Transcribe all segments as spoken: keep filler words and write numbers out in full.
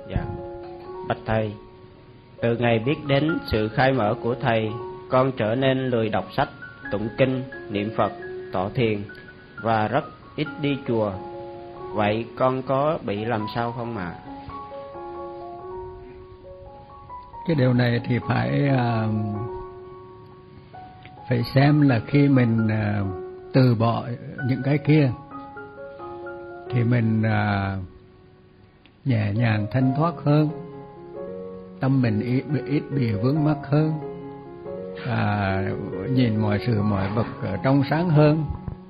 Dạ. Bạch thầy, từ ngày biết đến sự khai mở của thầy, con trở nên lười đọc sách, tụng kinh, niệm Phật, tọa thiền và rất ít đi chùa. Vậy con có bị làm sao không ạ? À? Cái điều này thì phải uh, phải xem là khi mình uh, từ bỏ những cái kia thì mình uh, nhẹ nhàng thanh thoát hơn, tâm mình ít, ít bị vướng mắc hơn, à, nhìn mọi sự mọi vật trong sáng hơn,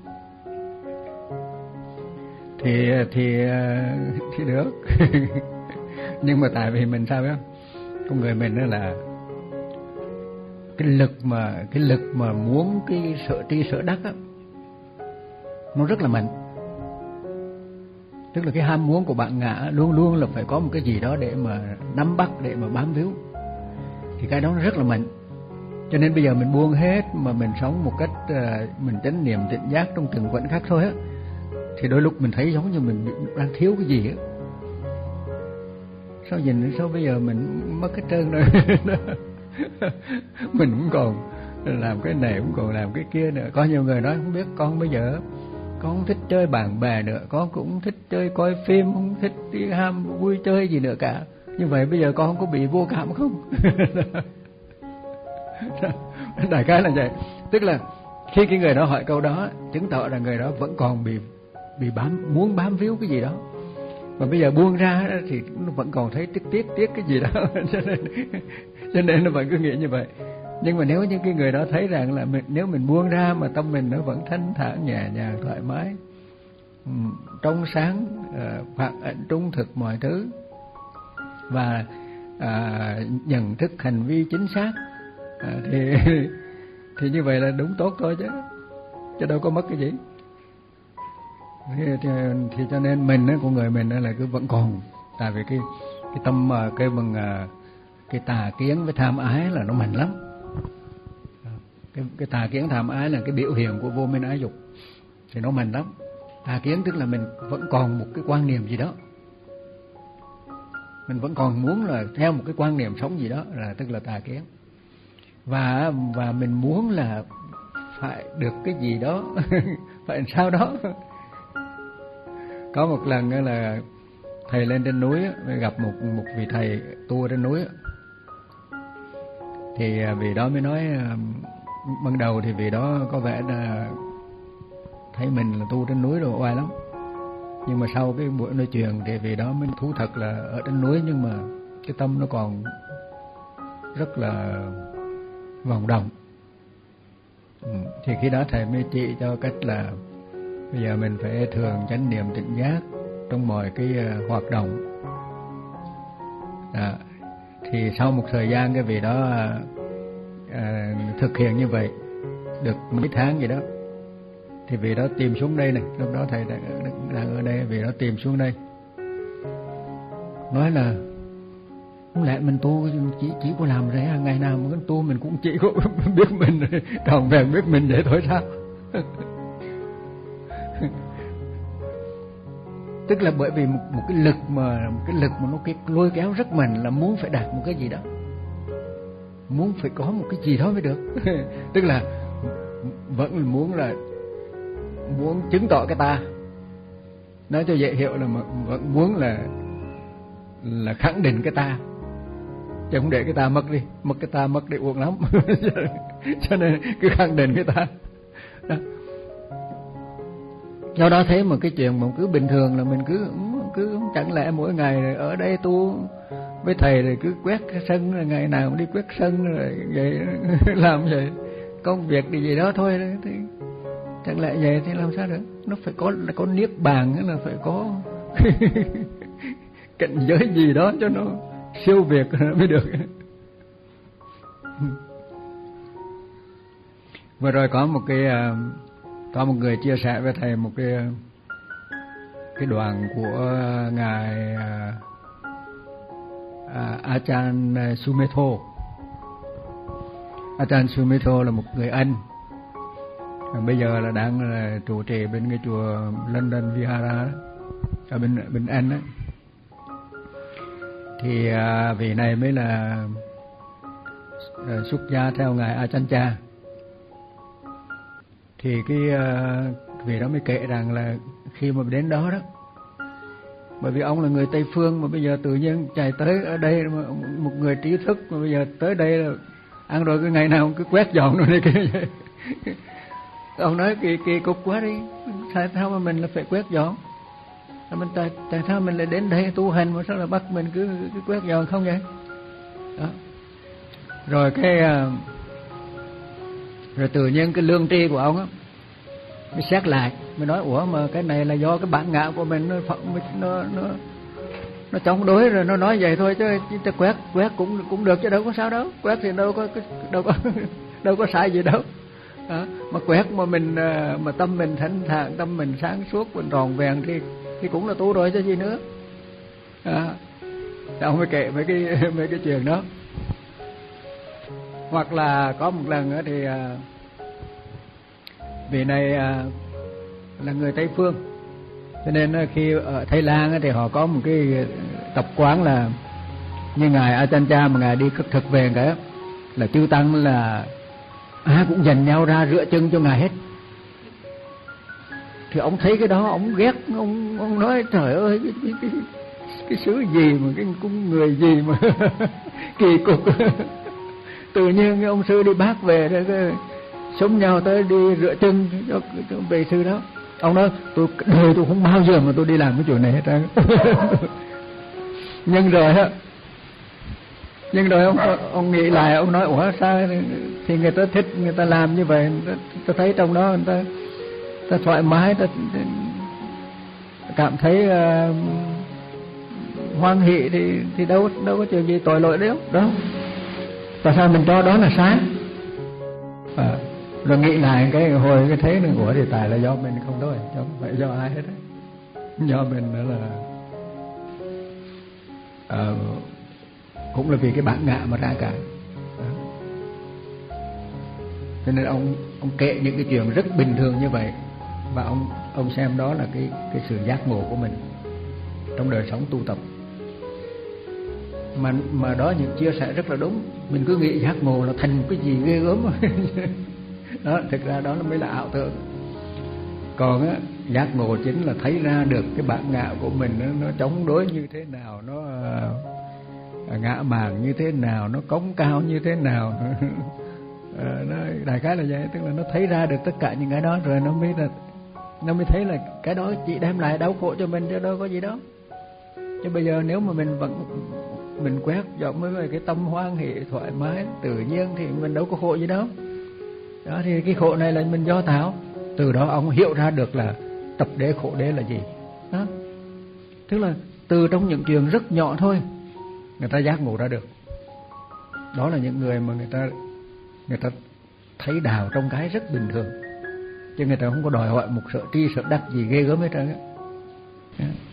thì thì thì được. Nhưng mà tại vì mình sao biết không? Con người mình đó là cái lực mà cái lực mà muốn cái sở tri sở đắc á, nó rất là mạnh. Tức là cái ham muốn của bạn ngã luôn luôn là phải có một cái gì đó để mà nắm bắt, để mà bám víu. Thì cái đó nó rất là mạnh. Cho nên bây giờ mình buông hết mà mình sống một cách uh, mình chánh niệm tỉnh giác trong từng khoảnh khắc thôi á, thì đôi lúc mình thấy giống như mình đang thiếu cái gì á. Sao nhìn sao bây giờ mình mất cái trơn rồi. Mình cũng còn làm cái này, cũng còn làm cái kia nữa. Có nhiều người nói không biết con bây giờ con không thích chơi bạn bè nữa, con cũng thích chơi coi phim, không thích đi ham vui chơi gì nữa cả. Như vậy bây giờ con không có bị vô cảm không? Đại khái là vậy. Tức là khi cái người đó hỏi câu đó, chứng tỏ là người đó vẫn còn bị bị bám, muốn bám víu cái gì đó. Mà bây giờ buông ra thì nó vẫn còn thấy tiếc tiếc tiếc cái gì đó. Cho nên cho nên nó vẫn cứ nghĩ như vậy. Nhưng mà nếu như cái người đó thấy rằng là mình, nếu mình buông ra mà tâm mình nó vẫn thanh thản, nhẹ nhàng, thoải mái, trong sáng, phản ảnh trung thực mọi thứ, và à, nhận thức hành vi chính xác, à, thì thì như vậy là đúng tốt thôi chứ chứ đâu có mất cái gì. Thì, thì, thì cho nên mình á, con người mình là cứ vẫn còn, tại vì cái cái tâm cái bằng cái tà kiến với tham ái là nó mạnh lắm. Cái, cái tà kiến tham ái là cái biểu hiện của vô minh ái dục, thì nó mạnh lắm. Tà kiến tức là mình vẫn còn một cái quan niệm gì đó, mình vẫn còn muốn là theo một cái quan niệm sống gì đó, là tức là tà kiến. Và và mình muốn là phải được cái gì đó, phải sao đó. Có một lần là thầy lên trên núi gặp một một vị thầy tu trên núi, thì vị đó mới nói, ban đầu thì vị đó có vẻ là thấy mình là tu trên núi rồi oai lắm, nhưng mà sau cái buổi nói chuyện thì vị đó mới thú thật là ở trên núi nhưng mà cái tâm nó còn rất là vòng động. Ừ, thì khi đó thầy mới chỉ cho cách là bây giờ mình phải thường chánh niệm tỉnh giác trong mọi cái uh, hoạt động. À, thì sau một thời gian cái vị đó uh, uh, thực hiện như vậy được mấy tháng gì đó, thì vị đó tìm xuống đây này, lúc đó thầy đang, đang ở đây, vị đó tìm xuống đây nói là không lẽ mình tu chỉ chỉ có làm rẻ, ngày nào mà tu mình cũng chỉ có biết mình tròn vẹn biết mình vậy thôi sao? Tức là bởi vì một, một cái lực mà một cái lực mà nó cái lôi kéo rất mạnh là muốn phải đạt một cái gì đó, muốn phải có một cái gì đó mới được. Tức là vẫn muốn là muốn chứng tỏ cái ta, nói cho dễ hiểu là vẫn muốn là là khẳng định cái ta, chứ không để cái ta mất đi, mất cái ta mất đi uổng lắm. Cho nên cứ khẳng định cái ta đó. Do đó thế mà cái chuyện mà cứ bình thường là mình cứ cứ chẳng lẽ mỗi ngày ở đây tu với thầy rồi cứ quét cái sân, rồi ngày nào cũng đi quét sân rồi vậy làm vậy, công việc thì gì đó thôi, thì chẳng lẽ vậy thì làm sao được? Nó phải có là có niết bàn, là phải có cảnh giới gì đó cho nó siêu việt mới được. Vừa rồi có một cái có một người chia sẻ với thầy một cái cái đoạn của ngài Ajahn Sumedho. Ajahn Sumedho là một người Anh, bây giờ là đang là trụ trì bên cái chùa London Vihara đó, ở bên bên Anh đó. thì à, vị này mới là à, xuất gia theo ngài Achancha. Thì cái à, vị đó mới kể rằng là khi mà đến đó đó, bởi vì ông là người Tây phương mà bây giờ tự nhiên chạy tới ở đây, một người trí thức mà bây giờ tới đây là ăn rồi cái ngày nào ông cứ quét dọn rồi này kia. Ông nói kỳ kỳ cục quá đi, tại sao mà mình là phải quét dọn? Mình tại, tại sao mình lại đến đây tu hành mà sao là bắt mình cứ, cứ quét dọn không vậy? Đó. Rồi cái rồi tự nhiên cái lương tri của ông á mới xét lại, mới nói ủa mà cái này là do cái bản ngã của mình nó nó nó nó chống đối rồi nó nói vậy thôi, chứ chứ quét quét cũng cũng được chứ đâu có sao đâu, quét thì đâu có đâu có đâu có sai gì đâu. Đó. Mà quét mà mình mà tâm mình thanh thản, tâm mình sáng suốt, mình tròn vẹn thì thì cũng là tu rồi chứ gì nữa. À, ông mới kể mấy cái mấy cái chuyện đó. Hoặc là có một lần nữa thì vị này là người Tây phương, cho nên khi ở Thái Lan thì họ có một cái tập quán là như ngài Achancha mà ngài đi khất thực về cái là chư tăng là ai cũng dành nhau ra rửa chân cho ngài hết. Thì ông thấy cái đó ông ghét, ông ông nói trời ơi cái cái cái, cái xứ gì mà cái cũng người gì mà kỳ cục. Tự nhiên ông sư đi bác về rồi cái sống nhau tới đi rửa chân cho, cho vị sư đó. Ông nói tôi đời tôi không bao giờ mà tôi đi làm cái chuyện này hết trơn. Nhưng rồi á, nhưng rồi ông ông nghĩ lại, ông nói ủa sao thì người ta thích, người ta làm như vậy, người ta, ta thấy trong đó người ta ta thoải mái, ta, ta cảm thấy uh, hoan hỷ thì thì đâu đâu có chuyện gì tội lỗi đâu đó. Tại sao mình cho đó là sai? À, rồi nghĩ lại cái hồi cái thấy nữa của thì tại là do mình không thôi, chứ không phải do ai hết đấy. Do mình nữa là uh, cũng là vì cái bản ngã mà ra cả. Đó. Cho nên ông ông kể những cái chuyện rất bình thường như vậy, và ông ông xem đó là cái cái sự giác ngộ của mình trong đời sống tu tập. Mà mà đó những chia sẻ rất là đúng. Mình cứ nghĩ giác ngộ là thành cái gì ghê gớm. Đó, thực ra đó mới là ảo tưởng. Còn á, giác ngộ chính là thấy ra được cái bản ngã của mình nó, nó chống đối như thế nào, nó uh, ngã mạn như thế nào, nó cống cao như thế nào. uh, nó đại khái là vậy, tức là nó thấy ra được tất cả những cái đó rồi nó mới là nó mới thấy là cái đó chỉ đem lại đau khổ cho mình chứ đâu có gì đó. Chứ bây giờ nếu mà mình vẫn mình quét dọn với cái tâm hoan hỷ thoải mái tự nhiên thì mình đâu có khổ gì đâu. Đó thì cái khổ này là mình do tạo. Từ đó ông hiểu ra được là tập đế khổ đế là gì. Đó. Tức là từ trong những chuyện rất nhỏ thôi người ta giác ngộ ra được. Đó là những người mà người ta người ta thấy đạo trong cái rất bình thường, chứ người ta không có đòi hỏi một sự tri sự đắc gì ghê gớm hết trơn á.